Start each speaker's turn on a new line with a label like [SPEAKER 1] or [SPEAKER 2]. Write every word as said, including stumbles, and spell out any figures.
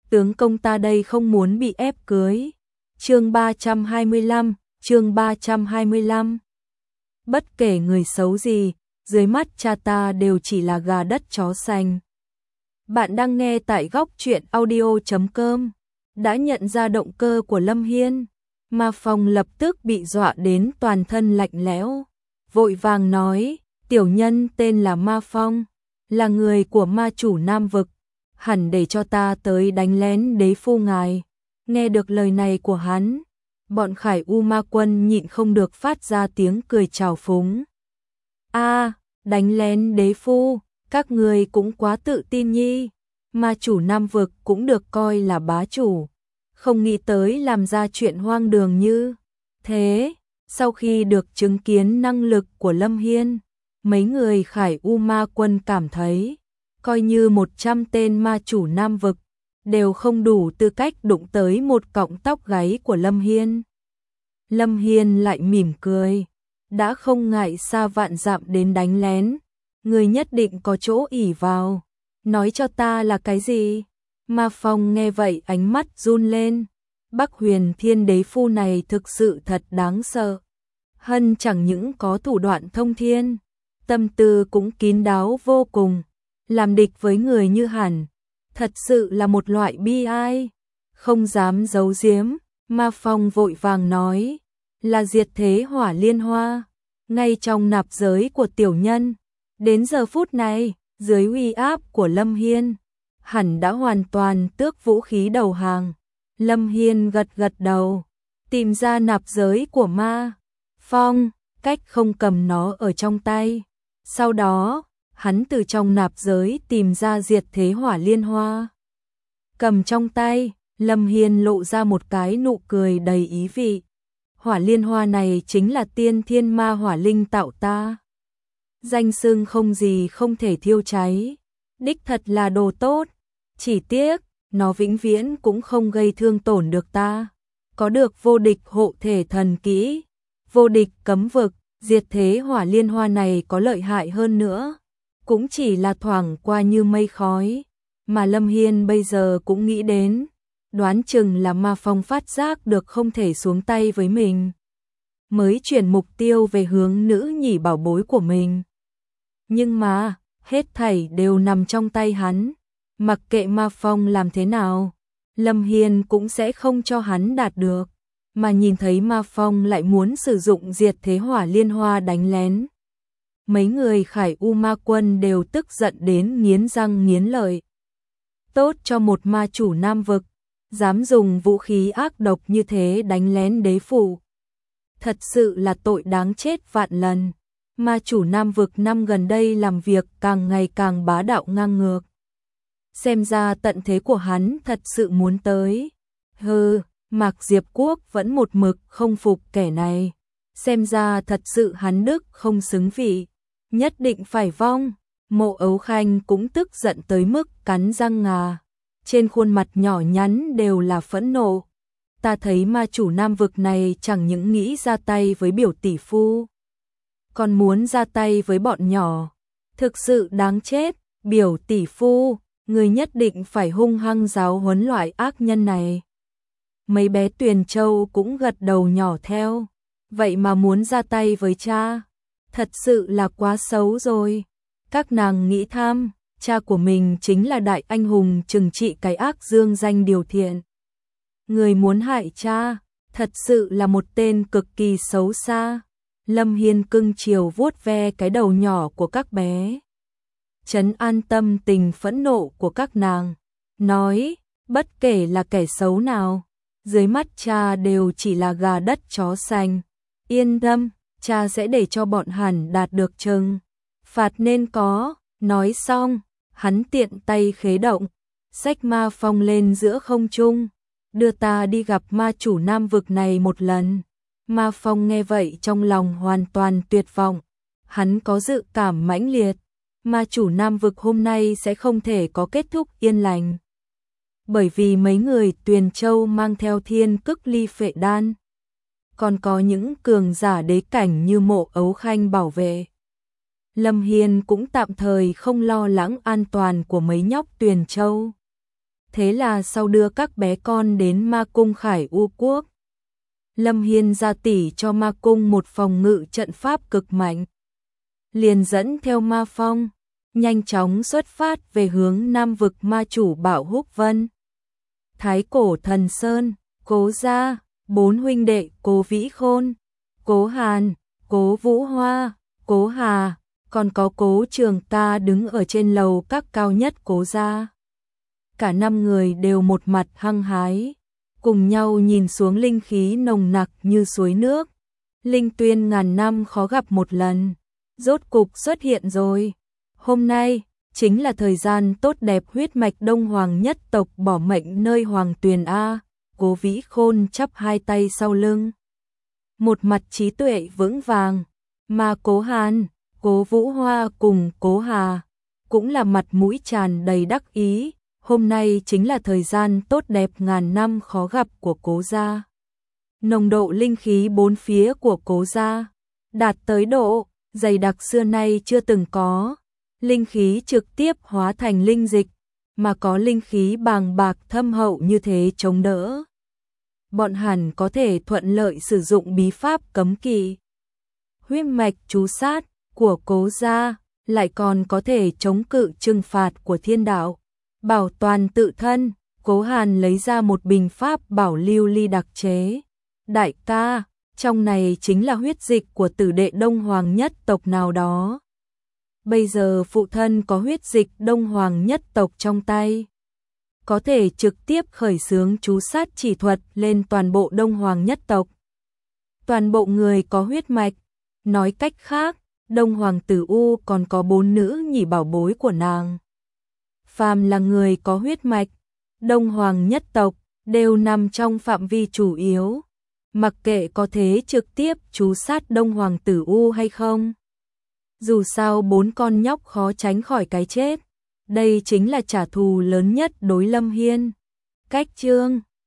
[SPEAKER 1] tướng công ta đây không muốn bị ép cưới. Chương ba trăm hai mươi lăm, chương ba trăm hai mươi lăm. Bất kể người xấu gì, dưới mắt cha ta đều chỉ là gà đất chó xanh. Bạn đang nghe tại góc truyện audio chấm com. Đã nhận ra động cơ của Lâm Hiên, Ma Phong lập tức bị dọa đến toàn thân lạnh lẽo, vội vàng nói, tiểu nhân tên là Ma Phong, là người của ma chủ Nam Vực, hẳn để cho ta tới đánh lén đế phu ngài. Nghe được lời này của hắn, bọn Khải U ma quân nhịn không được phát ra tiếng cười trào phúng. A, đánh lén đế phu, các người cũng quá tự tin nhi. Ma chủ Nam Vực cũng được coi là bá chủ, không nghĩ tới làm ra chuyện hoang đường như thế. Sau khi được chứng kiến năng lực của Lâm Hiên, mấy người Khải U ma quân cảm thấy, coi như một trăm tên ma chủ Nam Vực, đều không đủ tư cách đụng tới một cọng tóc gáy của Lâm Hiên. Lâm Hiên lại mỉm cười, đã không ngại xa vạn dặm đến đánh lén, người nhất định có chỗ ỷ vào, nói cho ta là cái gì? Ma Phong nghe vậy ánh mắt run lên, Bắc Huyền Thiên đế phu này thực sự thật đáng sợ. Hân chẳng những có thủ đoạn thông thiên, tâm tư cũng kín đáo vô cùng, làm địch với người như hẳn, thật sự là một loại bi ai. Không dám giấu giếm, Ma Phong vội vàng nói, là diệt thế hỏa liên hoa, ngay trong nạp giới của tiểu nhân. Đến giờ phút này, dưới uy áp của Lâm Hiên, hẳn đã hoàn toàn tước vũ khí đầu hàng. Lâm Hiên gật gật đầu, tìm ra nạp giới của Ma Phong, cách không cầm nó ở trong tay. Sau đó, hắn từ trong nạp giới tìm ra diệt thế hỏa liên hoa. Cầm trong tay, Lâm Hiên lộ ra một cái nụ cười đầy ý vị. Hỏa liên hoa này chính là tiên thiên ma hỏa linh tạo ta. Danh xưng không gì không thể thiêu cháy, đích thật là đồ tốt. Chỉ tiếc, nó vĩnh viễn cũng không gây thương tổn được ta. Có được vô địch hộ thể thần kỹ, vô địch cấm vực, diệt thế hỏa liên hoa này có lợi hại hơn nữa, cũng chỉ là thoảng qua như mây khói. Mà Lâm Hiên bây giờ cũng nghĩ đến, đoán chừng là Ma Phong phát giác được không thể xuống tay với mình, mới chuyển mục tiêu về hướng nữ nhị bảo bối của mình. Nhưng mà, hết thảy đều nằm trong tay hắn, mặc kệ Ma Phong làm thế nào, Lâm Hiên cũng sẽ không cho hắn đạt được. Mà nhìn thấy Ma Phong lại muốn sử dụng diệt thế hỏa liên hoa đánh lén, mấy người Khải U ma quân đều tức giận đến nghiến răng nghiến lợi. Tốt cho một ma chủ Nam Vực, dám dùng vũ khí ác độc như thế đánh lén đế phủ, thật sự là tội đáng chết vạn lần. Ma chủ Nam Vực năm gần đây làm việc càng ngày càng bá đạo ngang ngược, xem ra tận thế của hắn thật sự muốn tới. Hừ, Mạc Diệp Quốc vẫn một mực không phục kẻ này, xem ra thật sự hắn đức không xứng vị, nhất định phải vong. Mộ Ấu Khanh cũng tức giận tới mức cắn răng ngà, trên khuôn mặt nhỏ nhắn đều là phẫn nộ. Ta thấy ma chủ Nam Vực này chẳng những nghĩ ra tay với biểu tỷ phu, còn muốn ra tay với bọn nhỏ, thực sự đáng chết. Biểu tỷ phu, người nhất định phải hung hăng giáo huấn loại ác nhân này. Mấy bé Tuyền Châu cũng gật đầu nhỏ theo, vậy mà muốn ra tay với cha, thật sự là quá xấu rồi. Các nàng nghĩ tham, cha của mình chính là đại anh hùng trừng trị cái ác dương danh điều thiện. Người muốn hại cha, thật sự là một tên cực kỳ xấu xa. Lâm Hiên cưng chiều vuốt ve cái đầu nhỏ của các bé, trấn an tâm tình phẫn nộ của các nàng, nói, bất kể là kẻ xấu nào, dưới mắt cha đều chỉ là gà đất chó xanh. Yên tâm, cha sẽ để cho bọn hẳn đạt được trừng phạt nên có. Nói xong, hắn tiện tay khế động, xách Ma Phong lên giữa không trung, đưa ta đi gặp ma chủ Nam Vực này một lần. Ma Phong nghe vậy trong lòng hoàn toàn tuyệt vọng, hắn có dự cảm mãnh liệt, ma chủ Nam Vực hôm nay sẽ không thể có kết thúc yên lành. Bởi vì mấy người Tuyền Châu mang theo thiên cức ly phệ đan, còn có những cường giả đế cảnh như Mộ Ấu Khanh bảo vệ. Lâm Hiên cũng tạm thời không lo lắng an toàn của mấy nhóc Tuyền Châu. thế là sau đưa các bé con đến Ma Cung Khải U Quốc. Lâm Hiên ra tỉ cho Ma Cung một phòng ngự trận pháp cực mạnh. Liền dẫn theo Ma Phong, nhanh chóng xuất phát về hướng Nam vực ma chủ Bảo Húc Vân. Thái Cổ Thần Sơn, Cố Gia, bốn huynh đệ Cố Vĩ Khôn, Cố Hàn, Cố Vũ Hoa, Cố Hà, còn có Cố Trường Ta đứng ở trên lầu các cao nhất Cố Gia. Cả năm người đều một mặt hăng hái, cùng nhau nhìn xuống linh khí nồng nặc như suối nước. Linh tuyên ngàn năm khó gặp một lần, rốt cục xuất hiện rồi. Hôm nay chính là thời gian tốt đẹp huyết mạch Đông Hoàng nhất tộc bỏ mệnh nơi Hoàng Tuyền A. Cố Vĩ Khôn chắp hai tay sau lưng, một mặt trí tuệ vững vàng, mà Cố Hàn, Cố Vũ Hoa cùng Cố Hà cũng là mặt mũi tràn đầy đắc ý. Hôm nay chính là thời gian tốt đẹp ngàn năm khó gặp của Cố gia. Nồng độ linh khí bốn phía của Cố gia đạt tới độ dày đặc xưa nay chưa từng có. Linh khí trực tiếp hóa thành linh dịch, mà có linh khí bàng bạc thâm hậu như thế chống đỡ. Bọn hẳn có thể thuận lợi sử dụng bí pháp cấm kỵ. Huyết mạch chú sát của Cố gia lại còn có thể chống cự trừng phạt của thiên đạo. Bảo toàn tự thân, Cố Hàn lấy ra một bình pháp bảo lưu ly đặc chế. Đại ca, trong này chính là huyết dịch của tử đệ Đông Hoàng nhất tộc nào đó. Bây giờ phụ thân có huyết dịch Đông Hoàng nhất tộc trong tay, có thể trực tiếp khởi xướng chú sát chỉ thuật lên toàn bộ Đông Hoàng nhất tộc. Toàn bộ người có huyết mạch, nói cách khác, Đông Hoàng Tử U còn có bốn nữ nhị bảo bối của nàng. Phàm là người có huyết mạch, Đông Hoàng nhất tộc đều nằm trong phạm vi chủ yếu, mặc kệ có thế trực tiếp chú sát Đông Hoàng Tử U hay không. Dù sao bốn con nhóc khó tránh khỏi cái chết, đây chính là trả thù lớn nhất đối Lâm Hiên. Cách chương